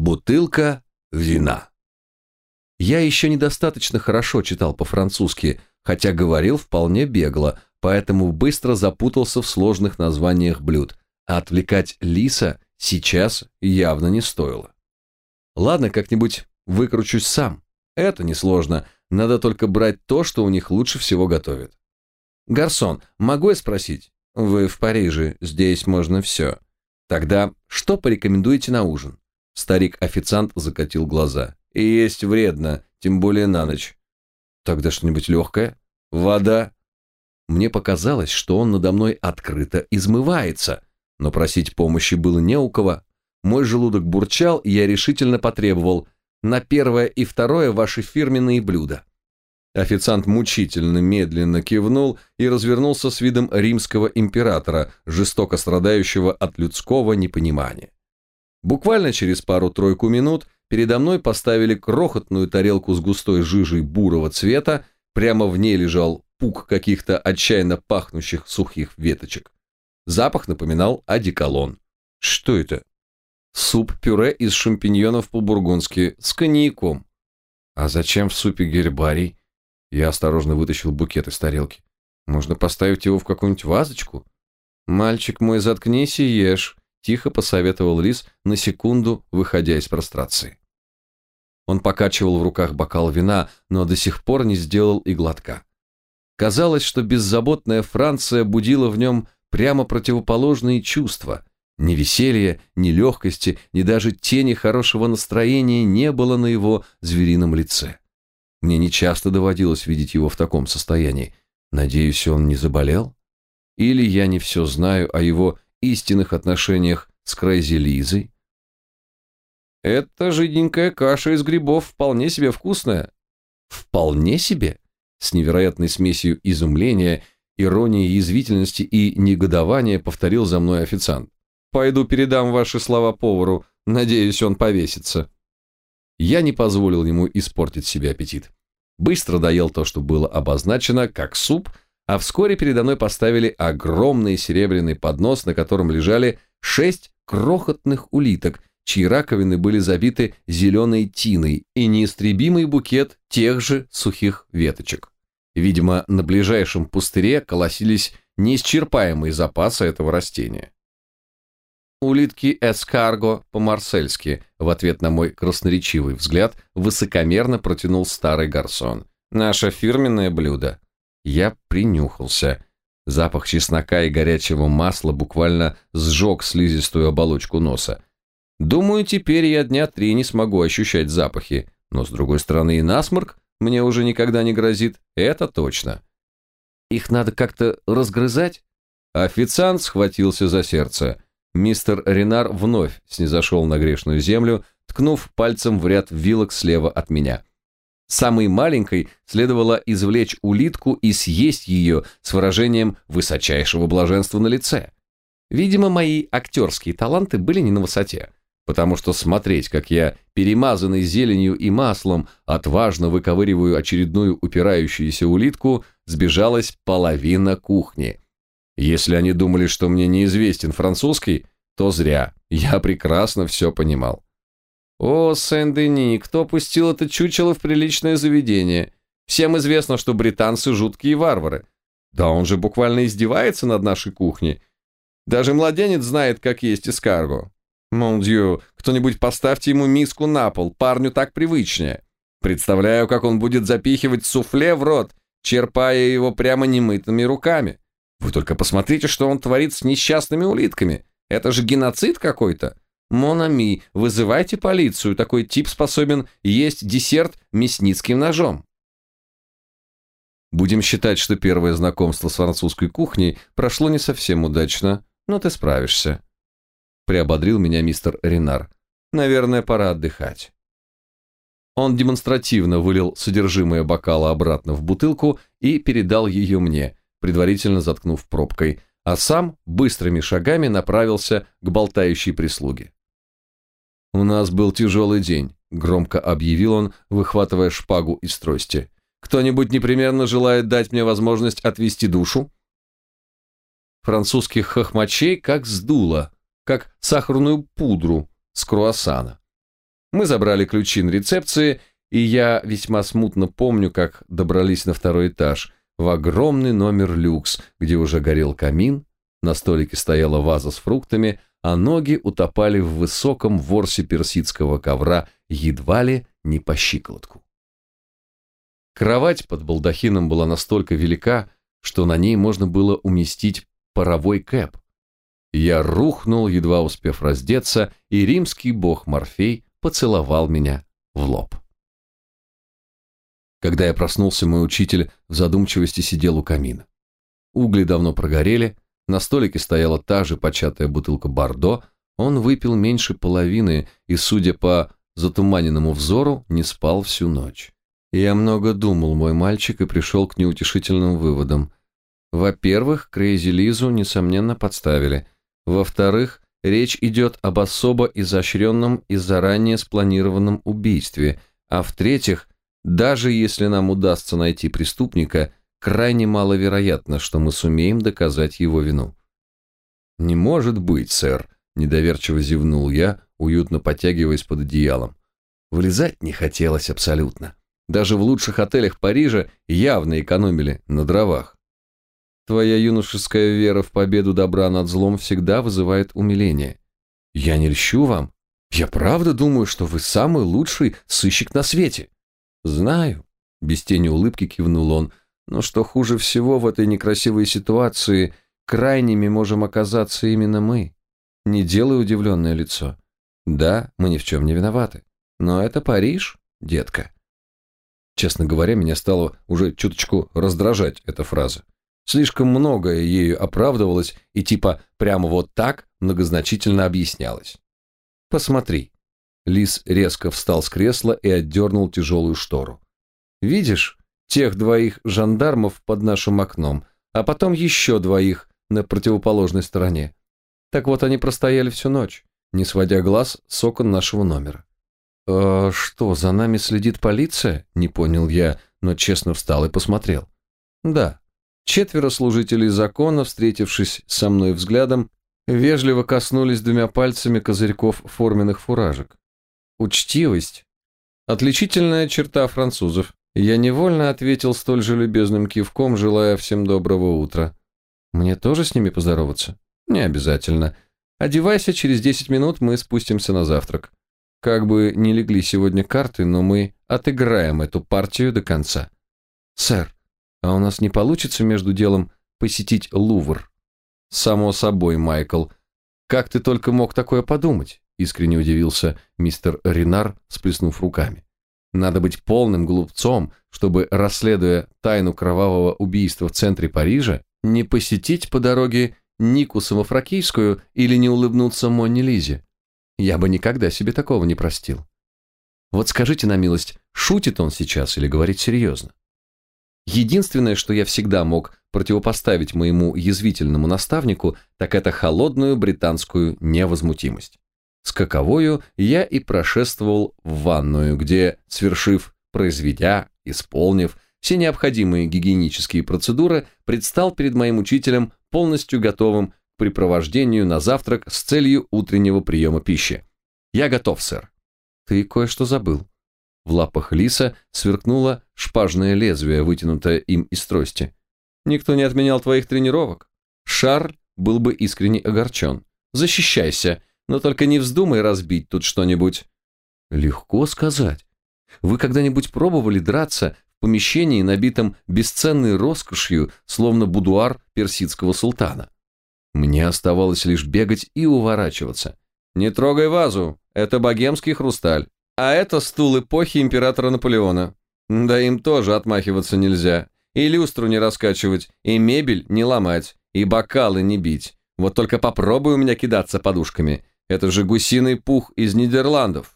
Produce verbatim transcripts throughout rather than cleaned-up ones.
Бутылка вина. Я еще недостаточно хорошо читал по-французски, хотя говорил вполне бегло, поэтому быстро запутался в сложных названиях блюд, а отвлекать Лиса сейчас явно не стоило. Ладно, как-нибудь выкручусь сам. Это несложно, надо только брать то, что у них лучше всего готовят. «Гарсон, могу я спросить?» «Вы в Париже, здесь можно все». «Тогда что порекомендуете на ужин?» Старик-официант закатил глаза. «И есть вредно, тем более на ночь». «Тогда что-нибудь легкое?» «Вода». Мне показалось, что он надо мной открыто измывается, но просить помощи было не у кого. Мой желудок бурчал, и я решительно потребовал: «На первое и второе ваши фирменные блюда». Официант мучительно медленно кивнул и развернулся с видом римского императора, жестоко страдающего от людского непонимания. Буквально через пару-тройку минут передо мной поставили крохотную тарелку с густой жижей бурого цвета, прямо в ней лежал пук каких-то отчаянно пахнущих сухих веточек. Запах напоминал одеколон. Что это? Суп-пюре из шампиньонов по-бургундски с коньяком. А зачем в супе гербарий? Я осторожно вытащил букет из тарелки. Можно поставить его в какую-нибудь вазочку? Мальчик мой, заткнись и ешь, тихо посоветовал Лис, на секунду выходя из прострации. Он покачивал в руках бокал вина, но до сих пор не сделал и глотка. Казалось, что беззаботная Франция будила в нем прямо противоположные чувства. Ни веселья, ни легкости, ни даже тени хорошего настроения не было на его зверином лице. Мне нечасто доводилось видеть его в таком состоянии. Надеюсь, он не заболел? Или я не все знаю о его истинных отношениях с Крейзи Лизой? Эта жиденькая каша из грибов вполне себе вкусная. Вполне себе? С невероятной смесью изумления, иронии, язвительности и негодования повторил за мной официант. Пойду передам ваши слова повару, надеюсь, он повесится. Я не позволил ему испортить себе аппетит. Быстро доел то, что было обозначено как суп, а вскоре передо мной поставили огромный серебряный поднос, на котором лежали шесть крохотных улиток, чьи раковины были забиты зеленой тиной, и неистребимый букет тех же сухих веточек. Видимо, на ближайшем пустыре колосились неисчерпаемые запасы этого растения. Улитки эскарго по-марсельски, в ответ на мой красноречивый взгляд, высокомерно протянул старый гарсон. Наше фирменное блюдо. Я принюхался. Запах чеснока и горячего масла буквально сжег слизистую оболочку носа. Думаю, теперь я дня три не смогу ощущать запахи, но, с другой стороны, и насморк мне уже никогда не грозит, это точно. Их надо как-то разгрызать? Официант схватился за сердце. Мистер Ренар вновь снизошел на грешную землю, ткнув пальцем в ряд вилок слева от меня. Самой маленькой следовало извлечь улитку и съесть ее с выражением высочайшего блаженства на лице. Видимо, мои актерские таланты были не на высоте, потому что смотреть, как я, перемазанный зеленью и маслом, отважно выковыриваю очередную упирающуюся улитку, сбежалась половина кухни. Если они думали, что мне неизвестен французский, то зря, я прекрасно все понимал. О, Сен-Дени, кто пустил это чучело в приличное заведение? Всем известно, что британцы жуткие варвары. Да он же буквально издевается над нашей кухней. Даже младенец знает, как есть эскарго. Мон дью, кто-нибудь поставьте ему миску на пол, парню так привычнее. Представляю, как он будет запихивать суфле в рот, черпая его прямо немытыми руками. Вы только посмотрите, что он творит с несчастными улитками. Это же геноцид какой-то. Мон ами, вызывайте полицию, такой тип способен есть десерт мясницким ножом. Будем считать, что первое знакомство с французской кухней прошло не совсем удачно, но ты справишься. Приободрил меня мистер Ренар. Наверное, пора отдыхать. Он демонстративно вылил содержимое бокала обратно в бутылку и передал ее мне, предварительно заткнув пробкой, а сам быстрыми шагами направился к болтающей прислуге. «У нас был тяжелый день», — громко объявил он, выхватывая шпагу из трости. «Кто-нибудь непременно желает дать мне возможность отвести душу?» Французских хохмачей как сдуло, как сахарную пудру с круассана. Мы забрали ключи на рецепции, и я весьма смутно помню, как добрались на второй этаж, в огромный номер люкс, где уже горел камин, на столике стояла ваза с фруктами, а ноги утопали в высоком ворсе персидского ковра едва ли не по щиколотку. Кровать под балдахином была настолько велика, что на ней можно было уместить паровой кэп. Я рухнул, едва успев раздеться, и римский бог Морфей поцеловал меня в лоб. Когда я проснулся, мой учитель в задумчивости сидел у камина. Угли давно прогорели, на столике стояла та же початая бутылка бордо, он выпил меньше половины и, судя по затуманенному взору, не спал всю ночь. Я много думал, мой мальчик, и пришел к неутешительным выводам. Во-первых, Крейзи Лизу, несомненно, подставили. Во-вторых, речь идет об особо изощренном и заранее спланированном убийстве. А в-третьих, даже если нам удастся найти преступника, крайне маловероятно, что мы сумеем доказать его вину. «Не может быть, сэр», – недоверчиво зевнул я, уютно подтягиваясь под одеялом. Вылезать не хотелось абсолютно. Даже в лучших отелях Парижа явно экономили на дровах. Твоя юношеская вера в победу добра над злом всегда вызывает умиление. Я не льщу вам. Я правда думаю, что вы самый лучший сыщик на свете. Знаю, без тени улыбки кивнул он, но что хуже всего в этой некрасивой ситуации, крайними можем оказаться именно мы. Не делай удивленное лицо. Да, мы ни в чем не виноваты, но это Париж, детка. Честно говоря, меня стало уже чуточку раздражать эта фраза. Слишком многое ею оправдывалось и типа прямо вот так многозначительно объяснялось. Посмотри. Лис резко встал с кресла и отдернул тяжелую штору. Видишь тех двоих жандармов под нашим окном, а потом еще двоих на противоположной стороне. Так вот они простояли всю ночь, не сводя глаз с окон нашего номера. «Э, что, за нами следит полиция?» – не понял я, но честно встал и посмотрел. «Да». Четверо служителей закона, встретившись со мной взглядом, вежливо коснулись двумя пальцами козырьков форменных фуражек. Учтивость – отличительная черта французов. Я невольно ответил столь же любезным кивком, желая всем доброго утра. Мне тоже с ними поздороваться? Не обязательно. Одевайся, через десять минут мы спустимся на завтрак. Как бы ни легли сегодня карты, но мы отыграем эту партию до конца. Сэр, а у нас не получится между делом посетить Лувр? Само собой, Майкл. Как ты только мог такое подумать? Искренне удивился мистер Ренар, сплеснув руками. Надо быть полным глупцом, чтобы, расследуя тайну кровавого убийства в центре Парижа, не посетить по дороге Нику Самофракийскую или не улыбнуться Монне Лизе. Я бы никогда себе такого не простил. Вот скажите на милость, шутит он сейчас или говорит серьезно? Единственное, что я всегда мог противопоставить моему язвительному наставнику, так это холодную британскую невозмутимость. С каковою я и прошествовал в ванную, где, свершив, произведя, исполнив все необходимые гигиенические процедуры, предстал перед моим учителем полностью готовым к припровождению на завтрак с целью утреннего приема пищи. Я готов, сэр. Ты кое-что забыл. В лапах лиса сверкнуло шпажное лезвие, вытянутое им из трости. Никто не отменял твоих тренировок. Шарль был бы искренне огорчен. Защищайся, но только не вздумай разбить тут что-нибудь. Легко сказать. Вы когда-нибудь пробовали драться в помещении, набитом бесценной роскошью, словно будуар персидского султана? Мне оставалось лишь бегать и уворачиваться. Не трогай вазу, это богемский хрусталь. А это стул эпохи императора Наполеона. Да им тоже отмахиваться нельзя. И люстру не раскачивать, и мебель не ломать, и бокалы не бить. Вот только попробуй у меня кидаться подушками. Это же гусиный пух из Нидерландов.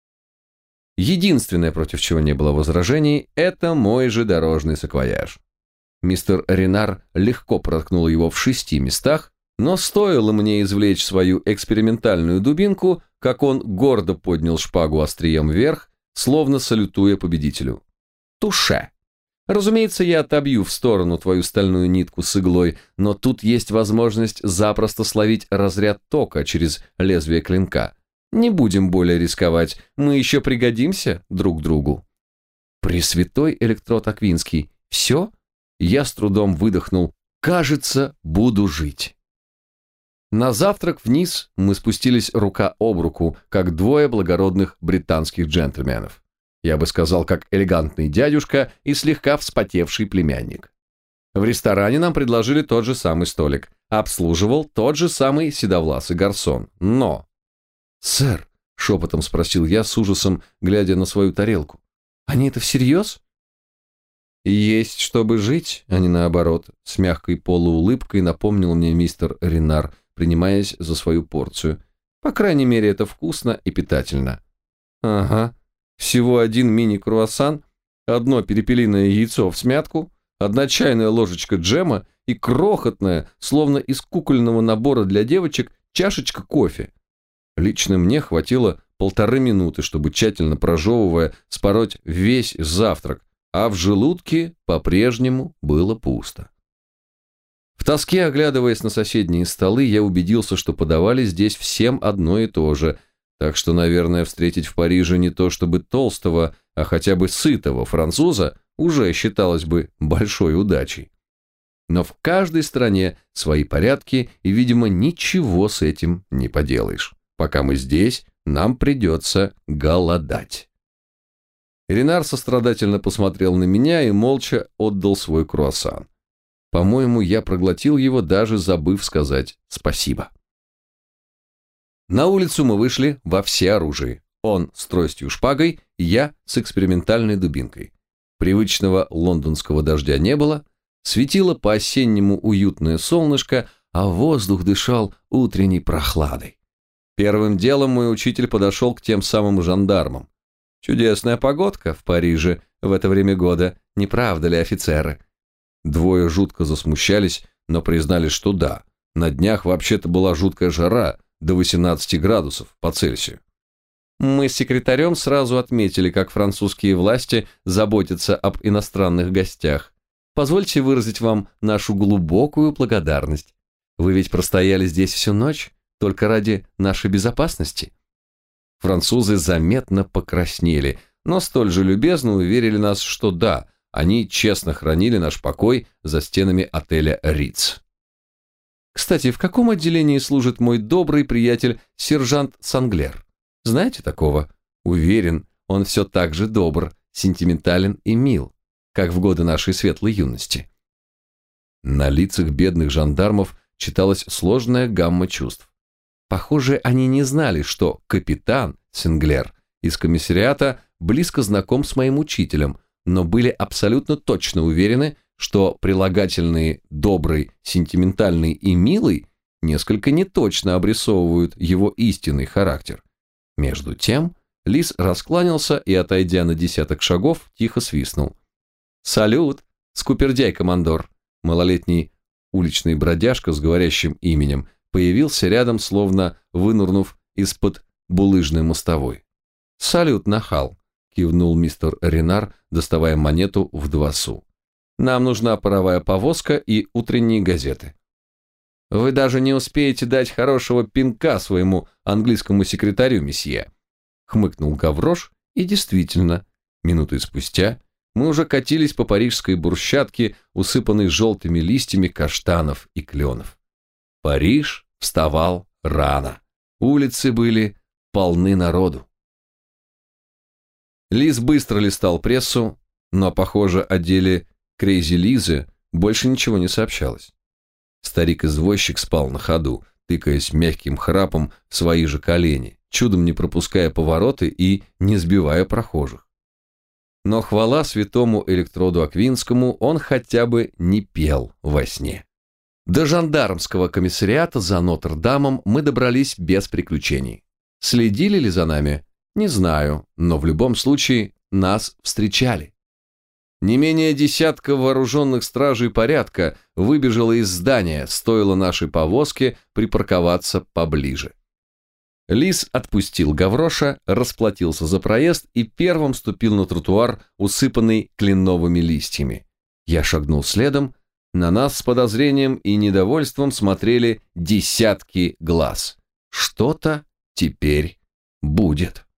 Единственное, против чего не было возражений, это мой же дорожный саквояж. Мистер Ренар легко проткнул его в шести местах, но стоило мне извлечь свою экспериментальную дубинку, как он гордо поднял шпагу острием вверх, словно салютуя победителю. Туше. Разумеется, я отобью в сторону твою стальную нитку с иглой, но тут есть возможность запросто словить разряд тока через лезвие клинка. Не будем более рисковать, мы еще пригодимся друг другу. Пресвятой электрод Аквинский, все? Я с трудом выдохнул. Кажется, буду жить. На завтрак вниз мы спустились рука об руку, как двое благородных британских джентльменов. Я бы сказал, как элегантный дядюшка и слегка вспотевший племянник. В ресторане нам предложили тот же самый столик. Обслуживал тот же самый седовласый гарсон. Но... «Сэр», — шепотом спросил я с ужасом, глядя на свою тарелку, «они это всерьез?» «Есть, чтобы жить, а не наоборот», — с мягкой полуулыбкой напомнил мне мистер Ренар, принимаясь за свою порцию. «По крайней мере, это вкусно и питательно». «Ага, всего один мини-круассан, одно перепелиное яйцо в смятку, одна чайная ложечка джема и крохотная, словно из кукольного набора для девочек, чашечка кофе. Лично мне хватило полторы минуты, чтобы, тщательно прожевывая, спороть весь завтрак, а в желудке по-прежнему было пусто. В тоске, оглядываясь на соседние столы, я убедился, что подавали здесь всем одно и то же, так что, наверное, встретить в Париже не то чтобы толстого, а хотя бы сытого француза уже считалось бы большой удачей. Но в каждой стране свои порядки, и, видимо, ничего с этим не поделаешь. Пока мы здесь, нам придется голодать. Ренар сострадательно посмотрел на меня и молча отдал свой круассан. По-моему, я проглотил его, даже забыв сказать спасибо. На улицу мы вышли во всеоружии. Он с тростью-шпагой, я с экспериментальной дубинкой. Привычного лондонского дождя не было, светило по-осеннему уютное солнышко, а воздух дышал утренней прохладой. Первым делом мой учитель подошел к тем самым жандармам. Чудесная погодка в Париже в это время года, не правда ли, офицеры? Двое жутко засмущались, но признали, что да, на днях вообще-то была жуткая жара, до восемнадцати градусов по Цельсию. Мы с секретарем сразу отметили, как французские власти заботятся об иностранных гостях. Позвольте выразить вам нашу глубокую благодарность. Вы ведь простояли здесь всю ночь, только ради нашей безопасности. Французы заметно покраснели, но столь же любезно уверили нас, что да, они честно хранили наш покой за стенами отеля «Риц». Кстати, в каком отделении служит мой добрый приятель сержант Санглер? Знаете такого? Уверен, он все так же добр, сентиментален и мил, как в годы нашей светлой юности. На лицах бедных жандармов читалась сложная гамма чувств. Похоже, они не знали, что капитан Санглер из комиссариата близко знаком с моим учителем, но были абсолютно точно уверены, что прилагательные «добрый», «сентиментальный» и «милый» несколько неточно обрисовывают его истинный характер. Между тем, лис раскланялся и, отойдя на десяток шагов, тихо свистнул. «Салют, скупердяй-командор!» Малолетний уличный бродяжка с говорящим именем появился рядом, словно вынурнув из-под булыжной мостовой. «Салют, нахал!» — кивнул мистер Ренар, доставая монету в два су. «Нам нужна паровая повозка и утренние газеты». «Вы даже не успеете дать хорошего пинка своему английскому секретарю, месье», — хмыкнул Гаврош, и действительно, минуты спустя мы уже катились по парижской брусчатке, усыпанной желтыми листьями каштанов и кленов. Париж вставал рано, улицы были полны народу. Лис быстро листал прессу, но, похоже, о деле Крейзи Лизы больше ничего не сообщалось. Старик-извозчик спал на ходу, тыкаясь мягким храпом в свои же колени, чудом не пропуская повороты и не сбивая прохожих. Но хвала святому электроду Аквинскому, он хотя бы не пел во сне. До жандармского комиссариата за Нотр-Дамом мы добрались без приключений. Следили ли за нами? Не знаю, но в любом случае нас встречали. Не менее десятка вооруженных стражей порядка выбежало из здания, стоило нашей повозке припарковаться поближе. Лис отпустил Гавроша, расплатился за проезд и первым ступил на тротуар, усыпанный кленовыми листьями. Я шагнул следом, на нас с подозрением и недовольством смотрели десятки глаз. Что-то теперь будет.